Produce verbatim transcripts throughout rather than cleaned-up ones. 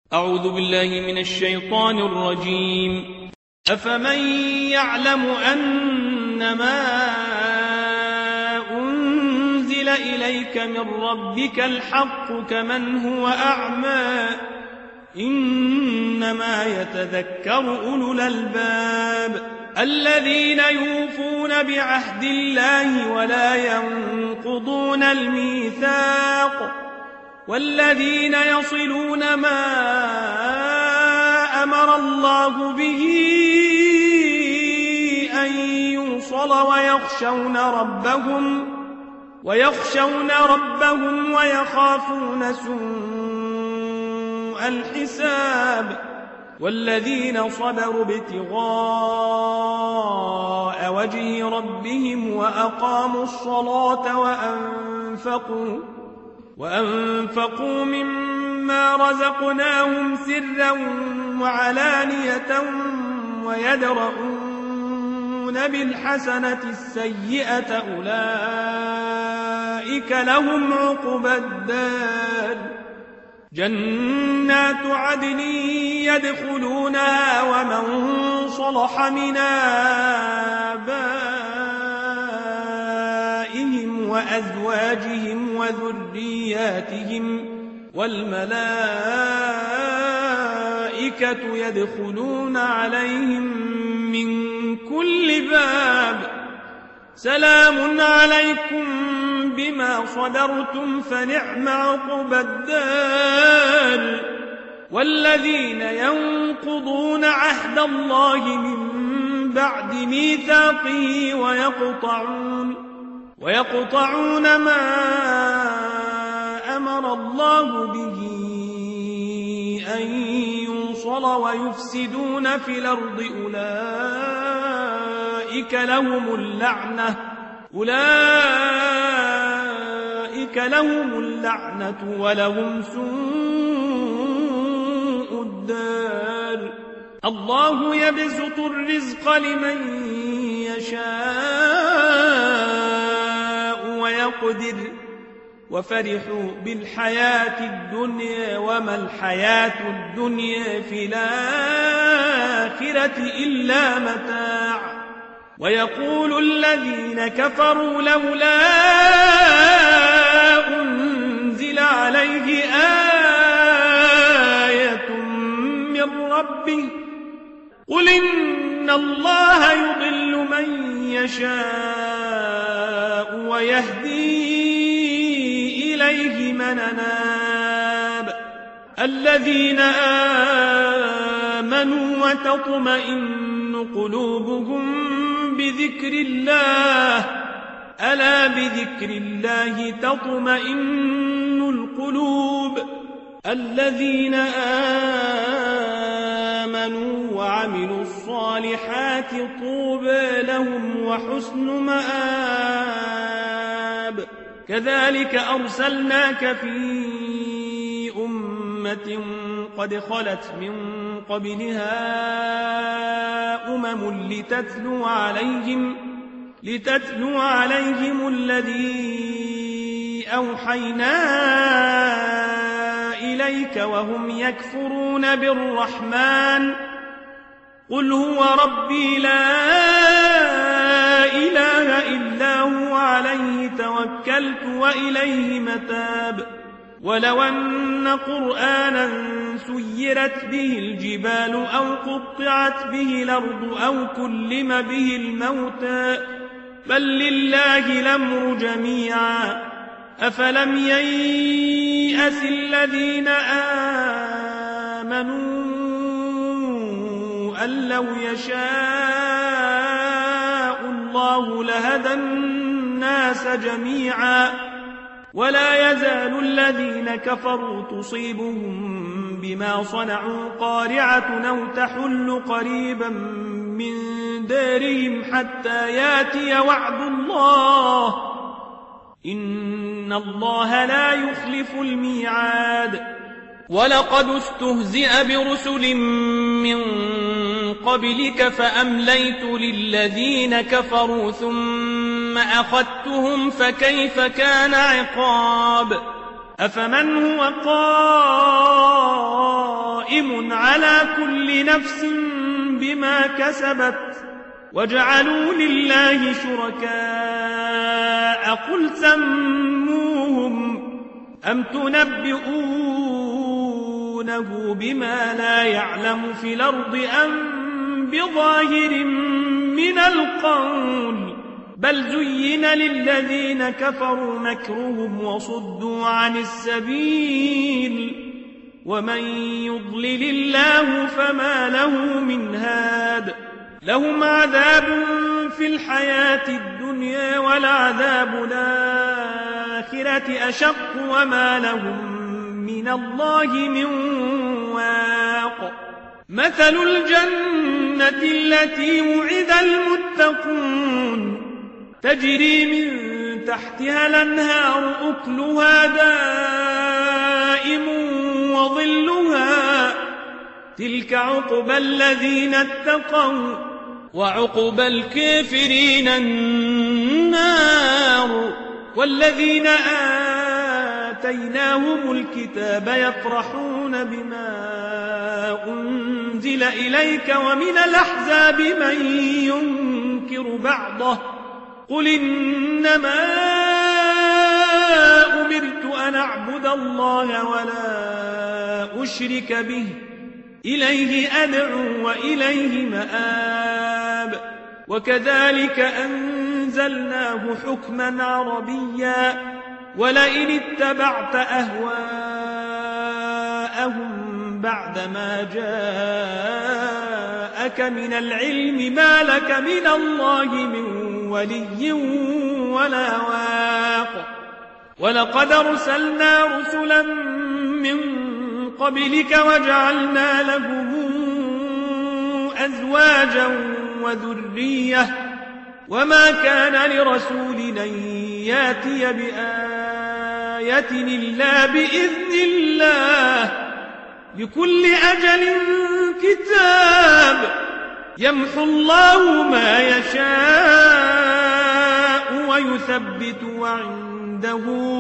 أعوذ بالله من الشيطان الرجيم. أفمن يعلم أنما أنزل إليك من ربك الحق كمن هو أعمى إنما يتذكر أولو الألباب الذين يوفون بعهد الله ولا ينقضون الميثاق والذين يصلون ما أمر الله به أن يوصل ويخشون ربهم ويخشون ربهم ويخافون سوء الحساب والذين صبروا ابتغاء وجه ربهم وأقاموا الصلاة وأنفقوا وأنفقوا مما رزقناهم سرا وعلانية ويدرؤون بالحسنة السيئة أولئك لهم عقبى الدار جنات عدن يدخلونها ومن صلح من آبائهم وأزواجهم وذرياتهم والملائكة يدخلون عليهم من كل باب سلام عليكم بما صبرتم فنعم عقبى الدار والذين ينقضون عهد الله من بعد ميثاقه ويقطعون ويقطعون ما أمر الله به أن يوصل ويفسدون في الأرض أولئك لهم اللعنة أولئك لهم اللعنة ولهم سوء الدار الله يبسط الرزق لمن يشاء ويقدر وفرحوا بالحياة الدنيا وما الحياة الدنيا في الآخرة إلا متاع ويقول الذين كفروا لولا أنزل عليه آية من ربه قل إن الله يضل من يشاء ويهدي إليه من أناب الذين آمنوا وتطمئن قلوبهم بذكر الله ألا بذكر الله تطمئن القلوب الذين آمنوا وعملوا الصالحات طوبى لهم وحسن مآب كذلك أرسلناك في أمة قد خلت من قبلها أمم لتتلو عليهم لتتلو عليهم الذي أوحينا إليك وهم يكفرون بالرحمن قل هو ربي لا إله إلا هو عليه توكلت وإليه متاب ولو أن قرآنا سيرت به الجبال أو قطعت به الأرض أو كلم به الموتى بل لله الأمر جميعا أفلم ييأس الذين آمنوا أن لو يشاء الله لهدى الناس جميعا ولا يزال الذين كفروا تصيبهم بما صنعوا قارعة أو تحل قريبا من دارهم حتى ياتي وعد الله إن الله لا يخلف الميعاد ولقد استهزئ برسل من قبلك فأمليت للذين كفروا ثم أخذتهم فكيف كان عقاب أفمن هو قائم قائم على كل نفس بما كسبت وجعلوا لله شركاء قل سموهم أم تنبئونه بما لا يعلم في الأرض أم بظاهر من القول بل زين للذين كفروا مكرهم وصدوا عن السبيل ومن يضلل الله فما له من هاد لهم عذاب في الحياة الدنيا ولعذاب الآخرة أشق وما لهم من الله من واق مثل الجنة التي وعد المتقون تجري من تحتها الأنهار أكلها دائم وظلها تلك عقبى الذين اتقوا وعقبى الكافرين النار والذين آتيناهم الكتاب يفرحون بما أنزل إليك ومن الأحزاب من ينكر بعضه قل إنما أمرت أن أعبد الله ولا أشرك به إليه أدعو وإليه مآب وكذلك أنزلناه حكما عربيا ولئن اتبعت أهواءهم بعدما جاءك من العلم ما لك من الله من ولي ولا واق ولقد أرسلنا رسلا من قبلك وجعلنا لهم أزواجا وذرية وما كان لرسول أن ياتي بآية إلا بإذن الله لكل أجل كتاب يمحو الله ما يشاء ويثبت وعنده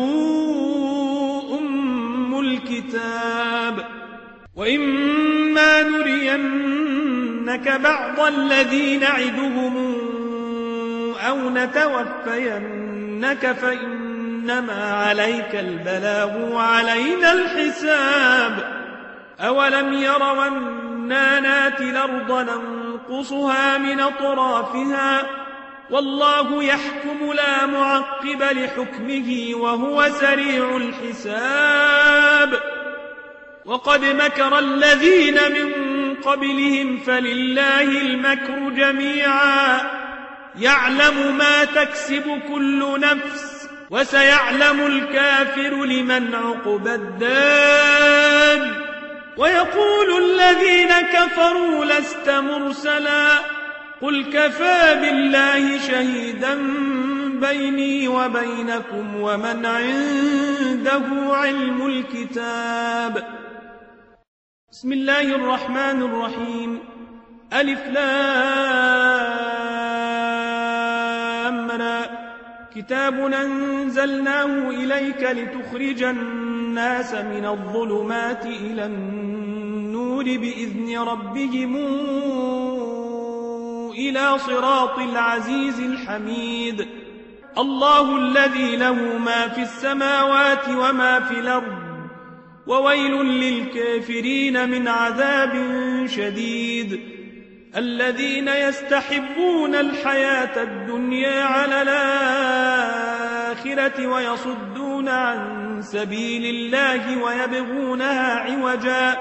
أم الكتاب وإما نرينك بعض الذي نعدهم أو نتوفينك فإنما عليك البلاغ وعلينا الحساب أولم يروا أنا ناتي الأرض ننقصها من أطرافها والله يحكم لا معقب لحكمه وهو سريع الحساب وقد مكر الذين من قبلهم فلله المكر جميعا يعلم ما تكسب كل نفس وسيعلم الكافر لمن عقبى الدار ويقول الذين كفروا لست مرسلا قل كفى بالله شهيدا بيني وبينكم ومن عنده علم الكتاب بسم الله الرحمن الرحيم ألف لام را كتاب أنزلناه إليك لتخرج الناس من الظلمات إلى النور بإذن ربهم إلى صراط العزيز الحميد الله الذي له ما في السماوات وما في الأرض وويل للكافرين من عذاب شديد الذين يستحبون الحياة الدنيا على الآخرة ويصدون عن سبيل الله ويبغونها عوجا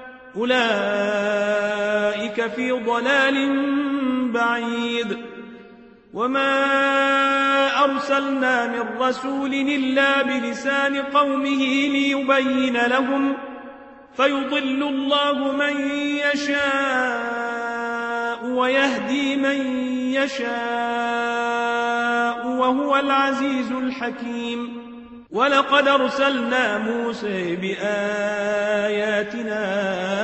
أولئك في ضلال بعيد وما أرسلنا من رسول إلا بلسان قومه ليبين لهم فيضل الله من يشاء ويهدي من يشاء وهو العزيز الحكيم ولقد أرسلنا موسى بآياتنا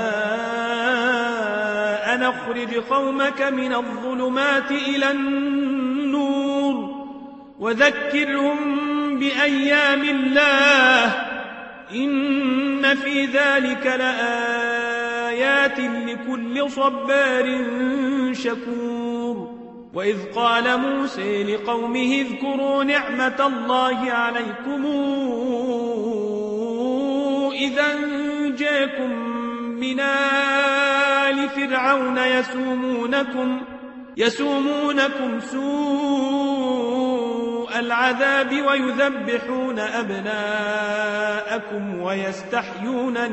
أن أخرج قومك من الظلمات إلى النور وذكرهم بأيام الله إن في ذلك لآيات آيات لكل صبار شكور. وإذ قال موسى لقومه اذكروا نعمة الله عليكم إذا أنجاكم من آل فرعون يسومونكم, يسومونكم سوء العذاب ويذبحون أبناءكم ويستحيون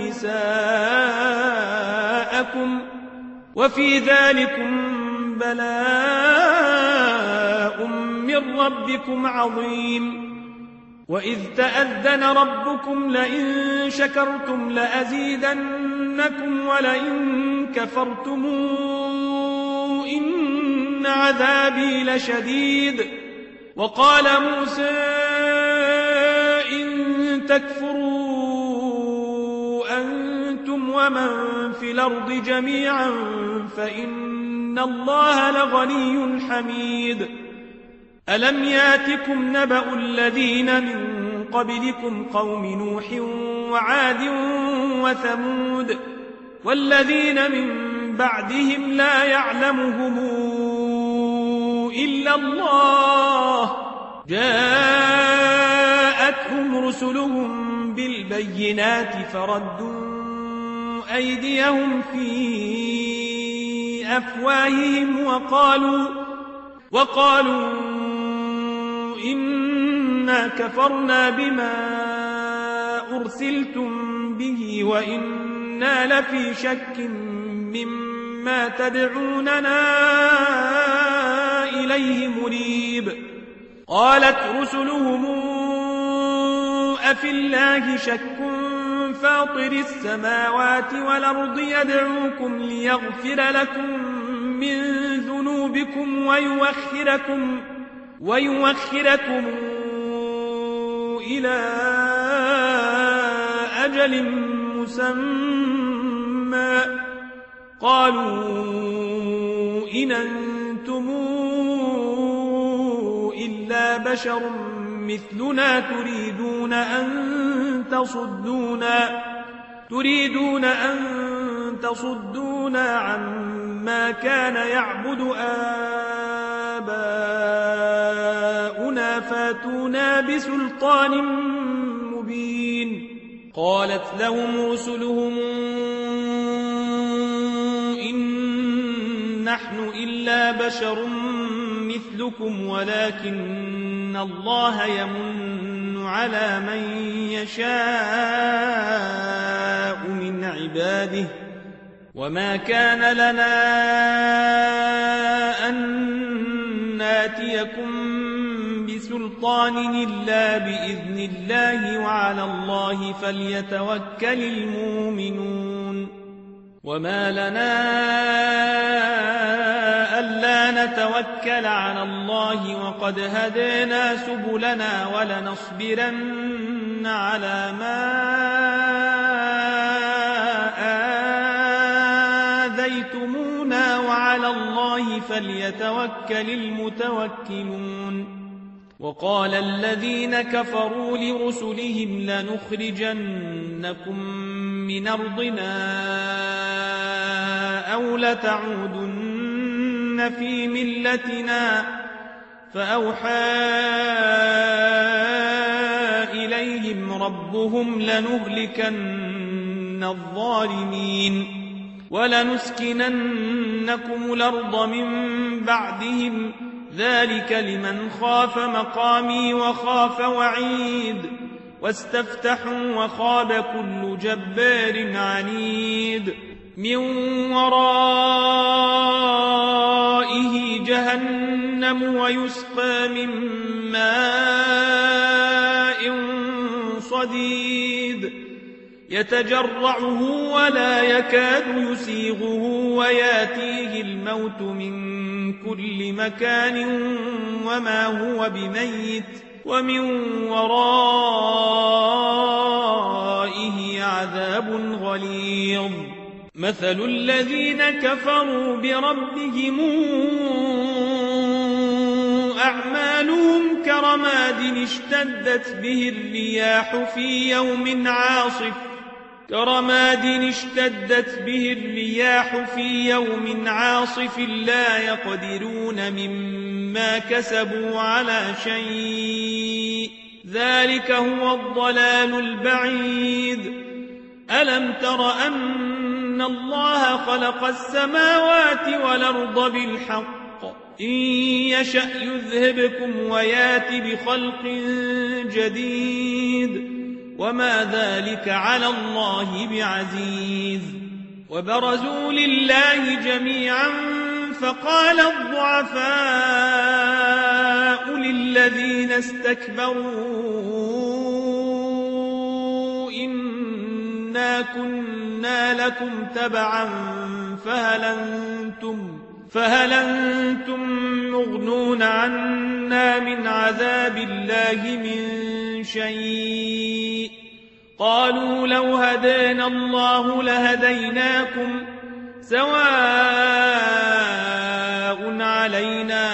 نساءكم وفي ذلكم بلاء من ربكم عظيم. وإذ تأذن ربكم لئن شكرتم لأزيدنكم ولئن كفرتم إن عذابي لشديد. وقال موسى إن تكفروا أنتم ومن في الأرض جميعا فإن الله لغني حميد. ألم ياتكم نبأ الذين من قبلكم قوم نوح وعاد وثمود والذين من بعدهم لا يعلمهم إلا الله جاءتهم رسلهم بالبينات فردوا أيديهم في أفواههم وقالوا وقالوا إنا كفرنا بما أرسلتم به وإنا لفي شك مما تدعوننا إليه مريب. قالت رسلهم أفي الله شك فاطر السماوات والأرض يدعوكم ليغفر لكم من ذنوبكم ويوخركم ويوخركم إلى أجل مسمى قالوا إن أنتم إلا بشر مثلنا تريدون أن تصدونا تريدون أن تصدونا عما كان يعبد آباؤنا فاتونا بسلطان مبين. قالت لهم رسلهم إن نحن إلا بشر مثلكم ولكن الله يمن على من يشاء من عباده وما كان لنا أن ناتيكم بسلطان إلا بإذن الله وعلى الله فليتوكل المؤمنون. وما لنا ألا نتوكل على الله وقد هدينا سبلنا ولنصبرن على ما آذيتمونا وعلى الله فليتوكل المتوكلون. وقال الذين كفروا لرسلهم لنخرجنكم من أرضنا أو لتعودن في ملتنا فأوحى إليهم ربهم لنهلكن الظالمين ولنسكننكم الأرض من بعدهم ذلك لمن خاف مقامي وخاف وعيد واستفتحوا وخاب كل جبار عنيد. من ورائه جهنم ويسقى من ماء صديد يتجرعه ولا يكاد يسيغه وياتيه الموت من كل مكان وما هو بميت ومن ورائه عذاب غليظ. مثل الذين كفروا بربهم أعمالهم كرماد اشتدت به الرياح في يوم عاصف كرماد اشتدت به الرياح في يوم عاصف لا يقدرون مما كسبوا على شيء ذلك هو الضلال البعيد ألم تر أن الله خلق السماوات والأرض بالحق إن يشأ يذهبكم ويات بخلق جديد وما ذلك على الله بعزيز وبرزوا لله جميعا فقال الضعفاء للذين استكبروا إنا كنا لكم تبعا فهل أنتم فهل أنتم مغنون عنا من عذاب الله من شيء قالوا لو هدانا الله لهديناكم سواء علينا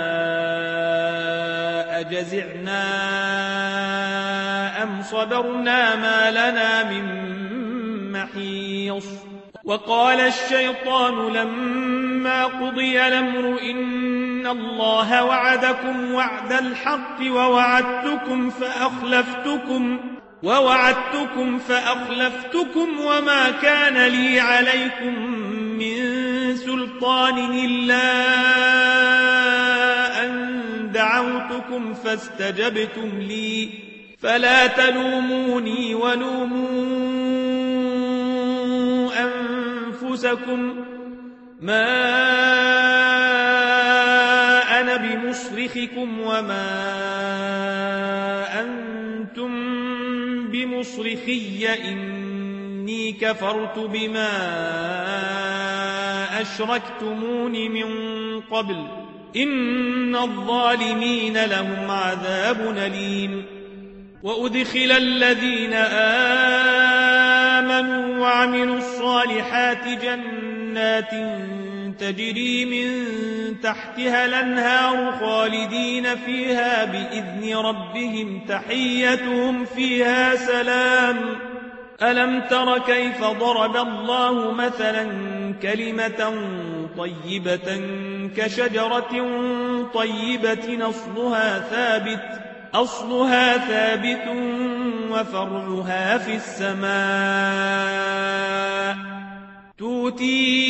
أجزعنا أم صبرنا ما لنا من محيص وقال الشيطان لما قضي الأمر إن الله وعدكم وعد الحق ووعدتكم فأخلفتكم ووعدتكم فأخلفتكم وما كان لي عليكم من سلطان إلا أن دعوتكم فاستجبتم لي فلا تلوموني ولوموا أنفسكم ما أنا بمصرخكم وما أنتم بمصرخي إني كفرت بما أشركتمون من قبل إن الظالمين لهم عذاب أليم وأدخل الذين آمنوا وعملوا الصالحات جنات تجري من تحتها الأنهار خالدين فيها بإذن ربهم تحيتهم فيها سلام ألم تر كيف ضرب الله مثلا كلمة طيبة كشجرة طيبة أصلها ثابت أصلها ثابت وفرعها في السماء تؤتي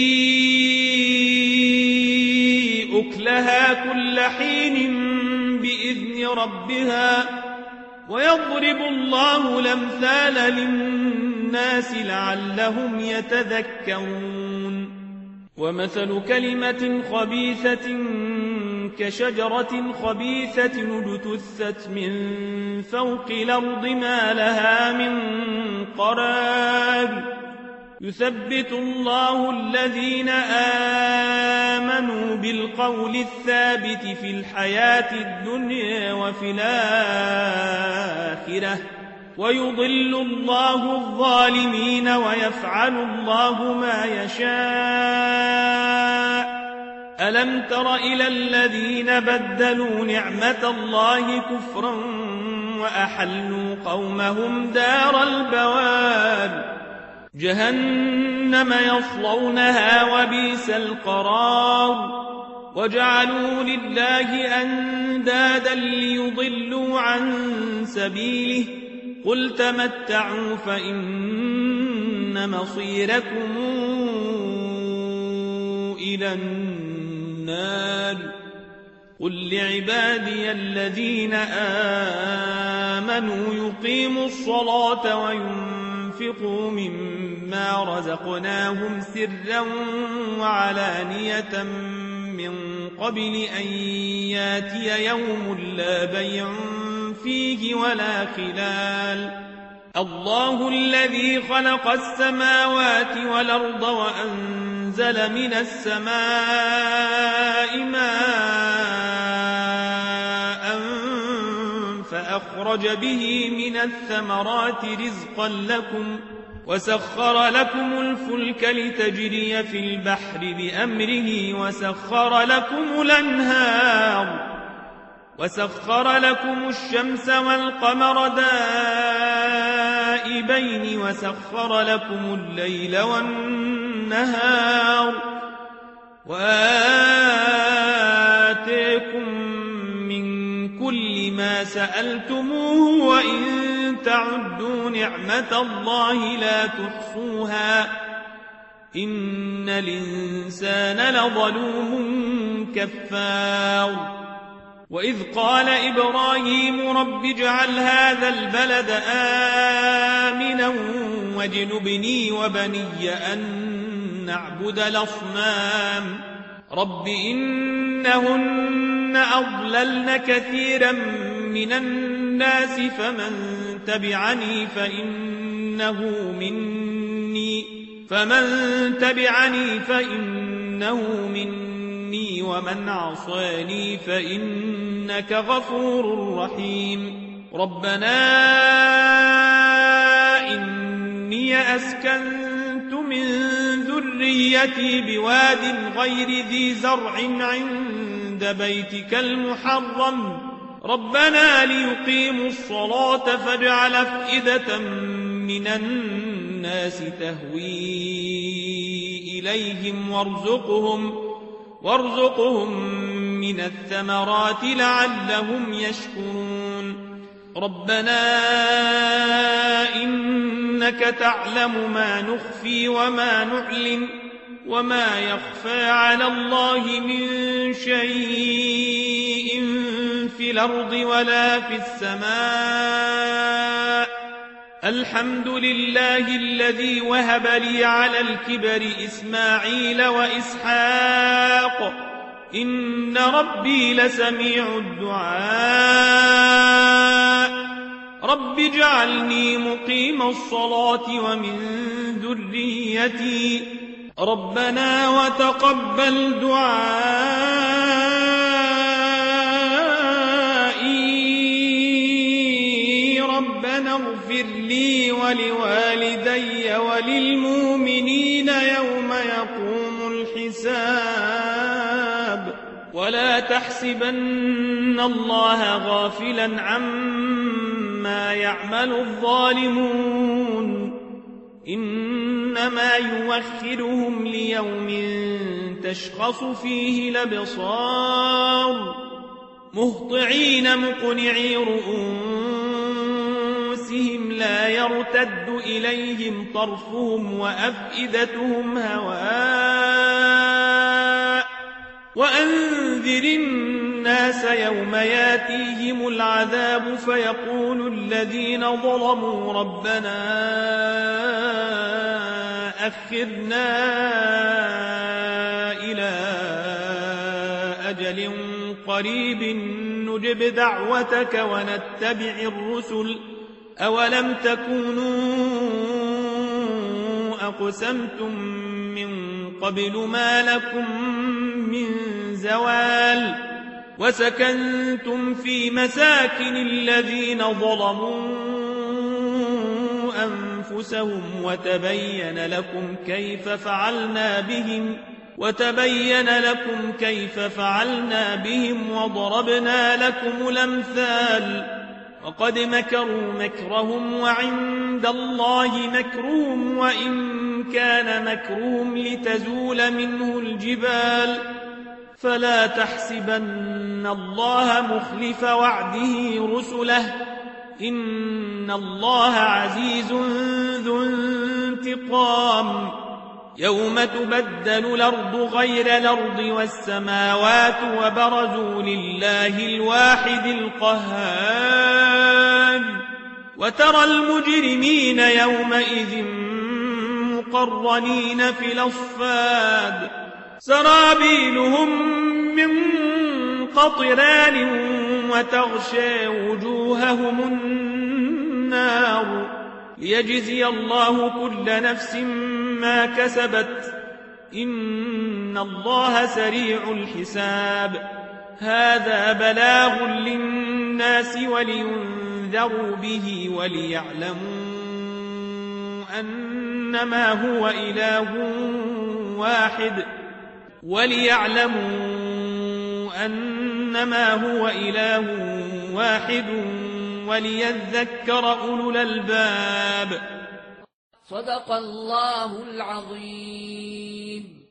أكلها كل حين بإذن ربها ويضرب الله الأمثال للناس لعلهم يتذكرون ومثل كلمة خبيثة كشجرة خبيثة اجتثت من فوق الأرض ما لها من قرار يثبت الله الذين آمنوا بالقول الثابت في الحياة الدنيا وفي الآخرة ويضل الله الظالمين ويفعل الله ما يشاء ألم تر إلى الذين بدلوا نعمة الله كفرا وأحلوا قومهم دار البوار جهنم يصلونها وبئس القرار وجعلوا لله أندادا ليضلوا عن سبيله قل تمتعوا فإن مصيركم إلى النار قل لعبادي الذين آمنوا يقيموا الصلاة وينفقوا مما رزقناهم سرا وعلانية من قبل أن ياتي يوم لا بيع فيه ولا خلال الله الذي خلق السماوات والأرض وأنزل من السماء ماء فأخرج به من الثمرات رزقا لكم وسخر لكم الفلك لتجري في البحر بأمره وسخر لكم الأنهار وسخر لكم الشمس والقمر دائبين دائبين وسخر لكم الليل والنهار وآتيكم من كل ما سألتموه وإن تعدوا نعمة الله لا تحصوها إن الإنسان لظلوم كفار وإذ قال إبراهيم رب اجعل هذا البلد آمنا واجنبني وبني أن نعبد الأصنام رب إنهن أضللن كثيرا من الناس فمن تبعني فإنه مني فمن تبعني فإنه مني ومن عصاني فإنك غفور رحيم ربنا إني أسكنت من ذريتي بواد غير ذي زرع عند بيتك المحرم ربنا ليقيموا الصلاة فاجعل أفئدة من الناس تهوي إليهم وارزقهم وارزقهم من الثمرات لعلهم يشكرون ربنا إنك تعلم ما نخفي وما نعلن وما يخفى على الله من شيء في الأرض ولا في السماء الحمد لله الذي وهب لي على الكبر إسماعيل وإسحاق إن ربي لسميع الدعاء رب اجعلني مقيم الصلاة ومن ذريتي ربنا وتقبل دعائي ربنا اغفر لي ولوالدي وللمؤمنين يوم يقوم الحساب ولا تحسبن الله غافلا عما يعمل الظالمون إنما يوخرهم ليوم تشخص فيه الأبصار مهطعين مقنعي رؤوسهم لا يرتد إليهم طرفهم وأفئدتهم هواء وأنذر الناس يوم ياتيهم العذاب فيقول الذين ظلموا ربنا أخرنا إلى أجل قريب نجب دعوتك ونتبع الرسل أولم تكونوا أقسمتم من قبل ما لكم من زوال وسكنتم في مساكن الذين ظلموا أنفسهم وتبين لكم كيف فعلنا بهم وتبين لكم كيف فعلنا بهم وضربنا لكم الأمثال وقد مكروا مكرهم وعند الله مكرهم وإن كان مكرهم لتزول منه الجبال فلا تحسبن الله مخلف وعده رسله إن الله عزيز ذو انتقام يوم تبدل الأرض غير الأرض والسماوات وبرزوا لله الواحد القهار وترى المجرمين يومئذ مقرنين في الأصفاد سرابيلهم من قطران وتغشى وجوههم النار ليجزي الله كل نفس ما كسبت إن الله سريع الحساب هذا بلاغ للناس ولينذروا به وليعلموا أنما هو إله واحد وليعلموا أنما هو إله واحد وليذكر أولو الألباب. صدق الله العظيم.